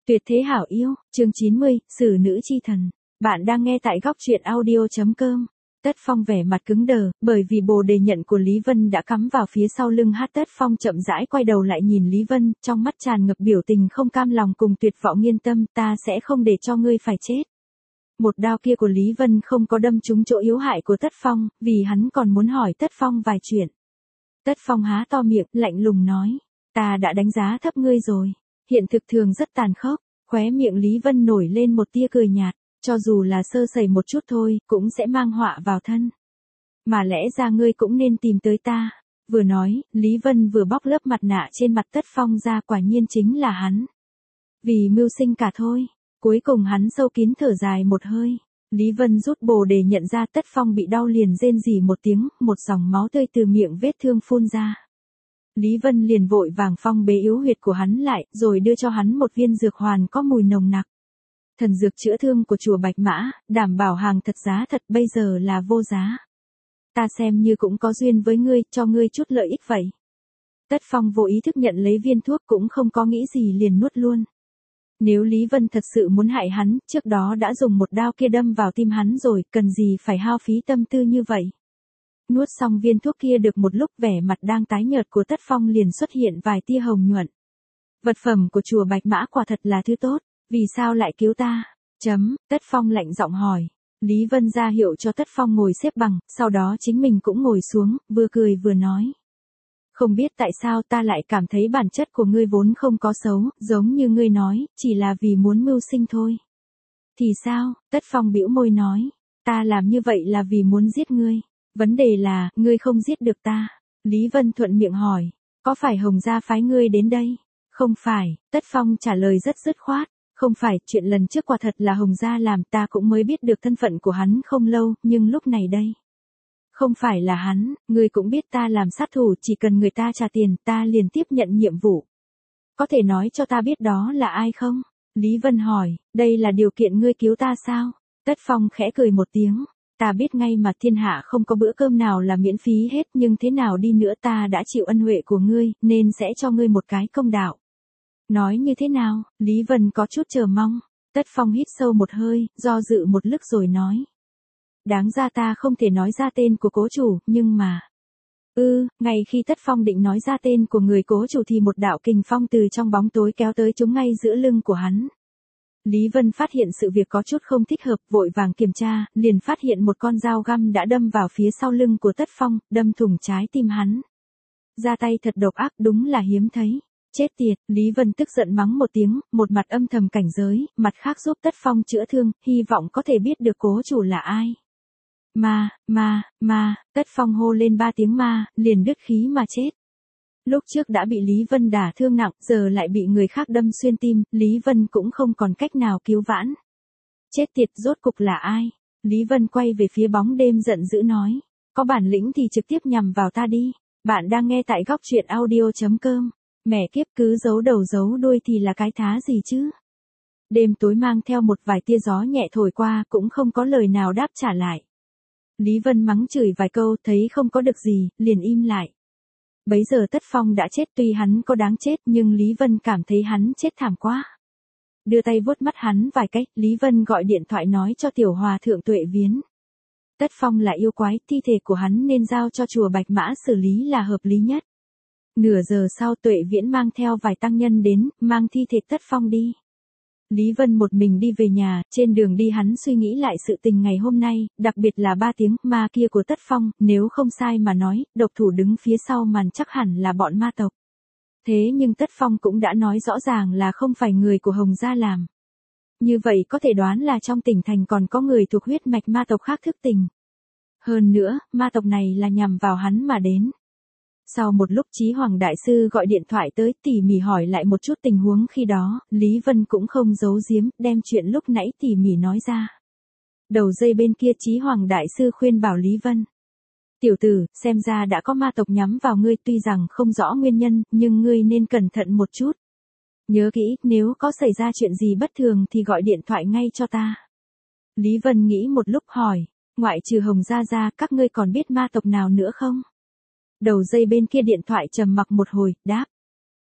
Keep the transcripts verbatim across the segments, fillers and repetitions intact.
Tuyệt thế hảo yêu, chương chín mươi, xử nữ chi thần. Bạn đang nghe tại góc truyện audio.com. Tất Phong vẻ mặt cứng đờ, bởi vì bồ đề nhận của Lý Vân đã cắm vào phía sau lưng hát. Tất Phong chậm rãi quay đầu lại nhìn Lý Vân, trong mắt tràn ngập biểu tình không cam lòng cùng tuyệt vọng. Yên tâm, ta sẽ không để cho ngươi phải chết. Một đao kia của Lý Vân không có đâm trúng chỗ yếu hại của Tất Phong, vì hắn còn muốn hỏi Tất Phong vài chuyện. Tất Phong há to miệng, lạnh lùng nói, ta đã đánh giá thấp ngươi rồi. Hiện thực thường rất tàn khốc, khóe miệng Lý Vân nổi lên một tia cười nhạt, cho dù là sơ sẩy một chút thôi, cũng sẽ mang họa vào thân. Mà lẽ ra ngươi cũng nên tìm tới ta. Vừa nói, Lý Vân vừa bóc lớp mặt nạ trên mặt Tất Phong ra, quả nhiên chính là hắn. Vì mưu sinh cả thôi. Cuối cùng hắn sâu kín thở dài một hơi. Lý Vân rút bồ đề nhận ra. Tất Phong bị đau liền rên rỉ một tiếng, một dòng máu tươi từ miệng vết thương phun ra. Lý Vân liền vội vàng phong bế yếu huyệt của hắn lại, rồi đưa cho hắn một viên dược hoàn có mùi nồng nặc. Thần dược chữa thương của chùa Bạch Mã, đảm bảo hàng thật giá thật, bây giờ là vô giá. Ta xem như cũng có duyên với ngươi, cho ngươi chút lợi ích vậy. Tất Phong vô ý thức nhận lấy viên thuốc, cũng không có nghĩ gì liền nuốt luôn. Nếu Lý Vân thật sự muốn hại hắn, trước đó đã dùng một đao kia đâm vào tim hắn rồi, cần gì phải hao phí tâm tư như vậy. Nuốt xong viên thuốc kia được một lúc, vẻ mặt đang tái nhợt của Tất Phong liền xuất hiện vài tia hồng nhuận. Vật phẩm của chùa Bạch Mã quả thật là thứ tốt, vì sao lại cứu ta? Chấm, Tất Phong lạnh giọng hỏi. Lý Vân ra hiệu cho Tất Phong ngồi xếp bằng, sau đó chính mình cũng ngồi xuống, vừa cười vừa nói. Không biết tại sao ta lại cảm thấy bản chất của ngươi vốn không có xấu, giống như ngươi nói, chỉ là vì muốn mưu sinh thôi. Thì sao? Tất Phong bĩu môi nói. Ta làm như vậy là vì muốn giết ngươi. Vấn đề là, ngươi không giết được ta. Lý Vân thuận miệng hỏi, có phải Hồng gia phái ngươi đến đây? Không phải, Tất Phong trả lời rất dứt khoát. Không phải, chuyện lần trước quả thật là Hồng gia làm, ta cũng mới biết được thân phận của hắn không lâu, nhưng lúc này đây. Không phải là hắn, ngươi cũng biết ta làm sát thủ, chỉ cần người ta trả tiền, ta liền tiếp nhận nhiệm vụ. Có thể nói cho ta biết đó là ai không? Lý Vân hỏi, đây là điều kiện ngươi cứu ta sao? Tất Phong khẽ cười một tiếng. Ta biết ngay mà thiên hạ không có bữa cơm nào là miễn phí hết, nhưng thế nào đi nữa ta đã chịu ân huệ của ngươi, nên sẽ cho ngươi một cái công đạo. Nói như thế nào? Lý Vân có chút chờ mong. Tất Phong hít sâu một hơi, do dự một lúc rồi nói. Đáng ra ta không thể nói ra tên của cố chủ, nhưng mà... Ừ, ngay khi Tất Phong định nói ra tên của người cố chủ thì một đạo kình phong từ trong bóng tối kéo tới trúng ngay giữa lưng của hắn. Lý Vân phát hiện sự việc có chút không thích hợp, vội vàng kiểm tra, liền phát hiện một con dao găm đã đâm vào phía sau lưng của Tất Phong, đâm thủng trái tim hắn. Ra tay thật độc ác, đúng là hiếm thấy. Chết tiệt, Lý Vân tức giận mắng một tiếng, một mặt âm thầm cảnh giới, mặt khác giúp Tất Phong chữa thương, hy vọng có thể biết được cố chủ là ai. Ma, ma, ma, Tất Phong hô lên ba tiếng ma, liền đứt khí mà chết. Lúc trước đã bị Lý Vân đả thương nặng, giờ lại bị người khác đâm xuyên tim, Lý Vân cũng không còn cách nào cứu vãn. Chết tiệt, rốt cục là ai? Lý Vân quay về phía bóng đêm giận dữ nói. Có bản lĩnh thì trực tiếp nhằm vào ta đi. Bạn đang nghe tại góc truyện audio.com. Mẹ kiếp, cứ giấu đầu giấu đuôi thì là cái thá gì chứ? Đêm tối mang theo một vài tia gió nhẹ thổi qua, cũng không có lời nào đáp trả lại. Lý Vân mắng chửi vài câu, thấy không có được gì, liền im lại. Bấy giờ Tất Phong đã chết, tuy hắn có đáng chết nhưng Lý Vân cảm thấy hắn chết thảm quá. Đưa tay vuốt mắt hắn vài cách, Lý Vân gọi điện thoại nói cho tiểu hòa thượng Tuệ Viễn. Tất Phong là yêu quái, thi thể của hắn nên giao cho chùa Bạch Mã xử lý là hợp lý nhất. Nửa giờ sau Tuệ Viễn mang theo vài tăng nhân đến, mang thi thể Tất Phong đi. Lý Vân một mình đi về nhà, trên đường đi hắn suy nghĩ lại sự tình ngày hôm nay, đặc biệt là ba tiếng ma kia của Tất Phong, nếu không sai mà nói, độc thủ đứng phía sau màn chắc hẳn là bọn ma tộc. Thế nhưng Tất Phong cũng đã nói rõ ràng là không phải người của Hồng gia làm. Như vậy có thể đoán là trong tỉnh thành còn có người thuộc huyết mạch ma tộc khác thức tình. Hơn nữa, ma tộc này là nhằm vào hắn mà đến. Sau một lúc Chí Hoàng Đại Sư gọi điện thoại tới tỉ mỉ hỏi lại một chút tình huống khi đó, Lý Vân cũng không giấu giếm, đem chuyện lúc nãy tỉ mỉ nói ra. Đầu dây bên kia Chí Hoàng Đại Sư khuyên bảo Lý Vân. Tiểu tử, xem ra đã có ma tộc nhắm vào ngươi, tuy rằng không rõ nguyên nhân, nhưng ngươi nên cẩn thận một chút. Nhớ kỹ, nếu có xảy ra chuyện gì bất thường thì gọi điện thoại ngay cho ta. Lý Vân nghĩ một lúc hỏi, ngoại trừ Hồng gia ra, các ngươi còn biết ma tộc nào nữa không? Đầu dây bên kia điện thoại trầm mặc một hồi, đáp.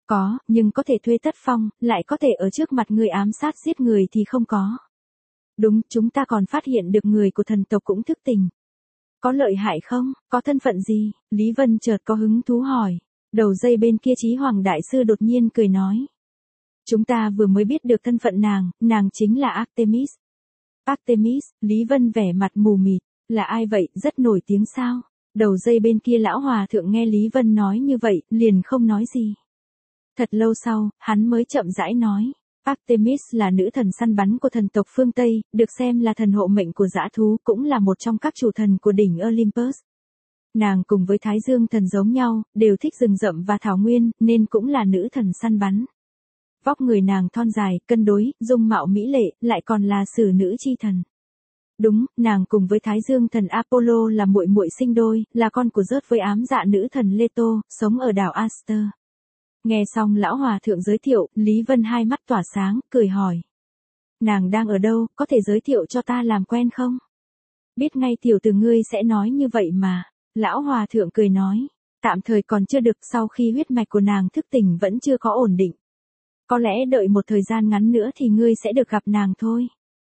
Có, nhưng có thể thuê Tất Phong, lại có thể ở trước mặt ngươi ám sát giết người thì không có. Đúng, chúng ta còn phát hiện được người của thần tộc cũng thức tỉnh. Có lợi hại không, có thân phận gì? Lý Vân chợt có hứng thú hỏi. Đầu dây bên kia Chí Hoàng Đại Sư đột nhiên cười nói. Chúng ta vừa mới biết được thân phận nàng, nàng chính là Artemis. Artemis, Lý Vân vẻ mặt mù mịt, là ai vậy, rất nổi tiếng sao? Đầu dây bên kia lão hòa thượng nghe Lý Vân nói như vậy, liền không nói gì. Thật lâu sau, hắn mới chậm rãi nói. Artemis là nữ thần săn bắn của thần tộc phương Tây, được xem là thần hộ mệnh của dã thú, cũng là một trong các chủ thần của đỉnh Olympus. Nàng cùng với Thái Dương thần giống nhau, đều thích rừng rậm và thảo nguyên, nên cũng là nữ thần săn bắn. Vóc người nàng thon dài, cân đối, dung mạo mỹ lệ, lại còn là sử nữ chi thần. Đúng, nàng cùng với Thái Dương thần Apollo là muội muội sinh đôi, là con của Zeus với ám dạ nữ thần Leto, sống ở đảo Aster. Nghe xong lão hòa thượng giới thiệu, Lý Vân hai mắt tỏa sáng, cười hỏi. Nàng đang ở đâu, có thể giới thiệu cho ta làm quen không? Biết ngay tiểu tử ngươi sẽ nói như vậy mà. Lão hòa thượng cười nói. Tạm thời còn chưa được, sau khi huyết mạch của nàng thức tỉnh vẫn chưa có ổn định. Có lẽ đợi một thời gian ngắn nữa thì ngươi sẽ được gặp nàng thôi.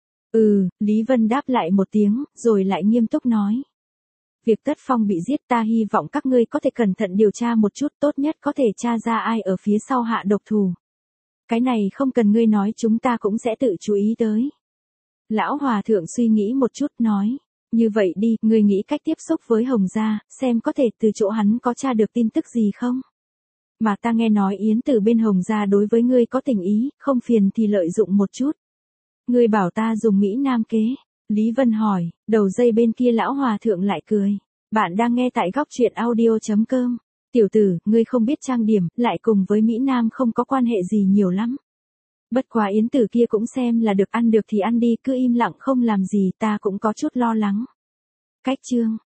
Ừ, Lý Vân đáp lại một tiếng, rồi lại nghiêm túc nói. Việc Tất Phong bị giết ta hy vọng các ngươi có thể cẩn thận điều tra một chút, tốt nhất có thể tra ra ai ở phía sau hạ độc thủ. Cái này không cần ngươi nói, chúng ta cũng sẽ tự chú ý tới. Lão hòa thượng suy nghĩ một chút nói. Như vậy đi, ngươi nghĩ cách tiếp xúc với Hồng Gia, xem có thể từ chỗ hắn có tra được tin tức gì không? Mà ta nghe nói Yến Tử bên Hồng Gia đối với ngươi có tình ý, không phiền thì lợi dụng một chút. Ngươi bảo ta dùng Mỹ Nam kế. Lý Vân hỏi, đầu dây bên kia lão hòa thượng lại cười. Bạn đang nghe tại góc truyện audio chấm com. Tiểu tử, ngươi không biết trang điểm, lại cùng với Mỹ Nam không có quan hệ gì nhiều lắm. Bất quá Yến Tử kia cũng xem là được, ăn được thì ăn đi, cứ im lặng không làm gì, ta cũng có chút lo lắng. Cách chương.